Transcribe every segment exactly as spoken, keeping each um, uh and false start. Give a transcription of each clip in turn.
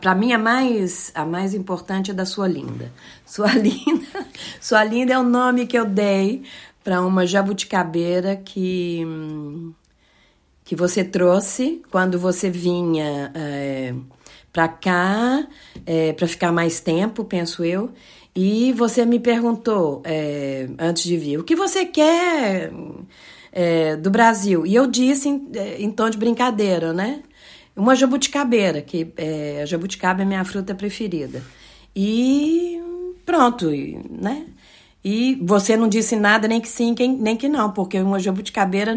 para mim, a mais, a mais importante é da Sua Linda. Sua Linda, Sua Linda é o nome que eu dei para uma jabuticabeira que, que você trouxe quando você vinha é, para cá, é, para ficar mais tempo, penso eu. E você me perguntou, é, antes de vir, o que você quer é, do Brasil? E eu disse em, em tom de brincadeira, né? Uma jabuticabeira, que é, a jabuticaba é minha fruta preferida. E pronto, né? E você não disse nada, nem que sim, nem que não, porque uma jabuticabeira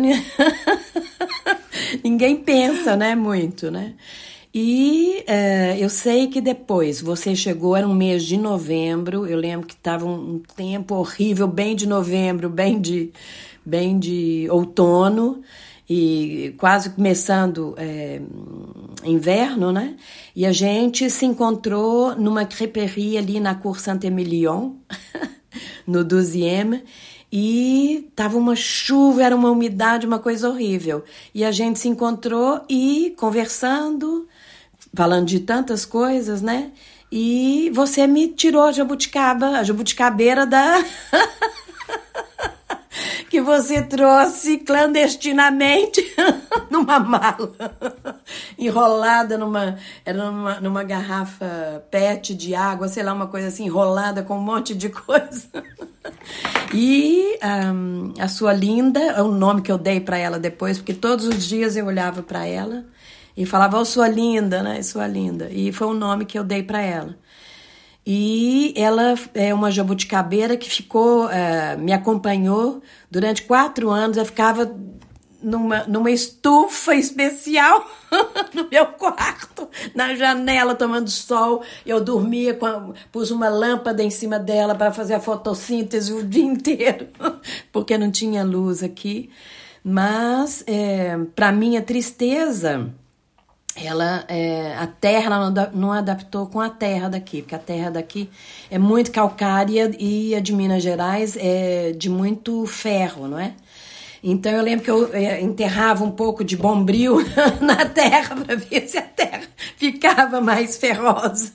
ninguém pensa, né, muito, né? E é, eu sei que depois você chegou, era um mês de novembro, eu lembro que estava um, um tempo horrível, bem de novembro, bem de, bem de outono, e quase começando é, inverno, né? E a gente se encontrou numa crêperie ali na Cour Saint-Emilion, no douzième, e tava uma chuva, era uma umidade, uma coisa horrível. E a gente se encontrou e conversando, falando de tantas coisas, né? E você me tirou a jabuticaba, a jabuticabeira da... que você trouxe clandestinamente numa mala, enrolada numa, era numa, numa garrafa pet de água, sei lá, uma coisa assim, enrolada com um monte de coisa. E um, a Sua Linda, é o nome que eu dei para ela depois, porque todos os dias eu olhava para ela e falava, oh, Sua Linda, né, Sua Linda. E foi o nome que eu dei para ela. E ela é uma jabuticabeira que ficou, uh, me acompanhou durante quatro anos. Eu ficava numa, numa estufa especial no meu quarto, na janela, tomando sol. Eu dormia, com a, pus uma lâmpada em cima dela para fazer a fotossíntese o dia inteiro, porque não tinha luz aqui. Mas, é, para minha tristeza... Ela, é, a terra ela não adaptou com a terra daqui, porque a terra daqui é muito calcária e a de Minas Gerais é de muito ferro, não é? Então eu lembro que eu é, enterrava um pouco de bombril na terra para ver se a terra ficava mais ferrosa.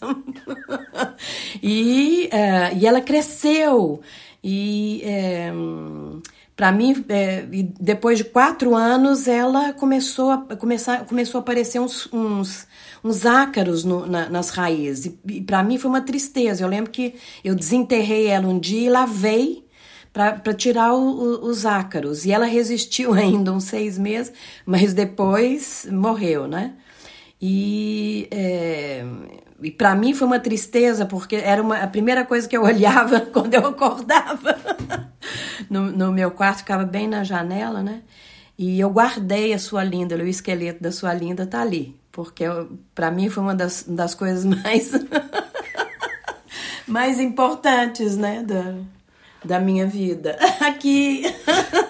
e, uh, e ela cresceu e... É, para mim, é, depois de quatro anos, ela começou a, começar, começou a aparecer uns, uns, uns ácaros no, na, nas raízes. E, e para mim foi uma tristeza. Eu lembro que eu desenterrei ela um dia e lavei para tirar o, o, os ácaros. E ela resistiu ainda uns seis meses, mas depois morreu, né? E, é, e para mim foi uma tristeza, porque era uma, a primeira coisa que eu olhava quando eu acordava. No, no meu quarto, ficava bem na janela, né? E eu guardei a Sua Linda, o esqueleto da Sua Linda tá ali, porque para mim foi uma das, das coisas mais, mais importantes, né, da, da minha vida. Aqui...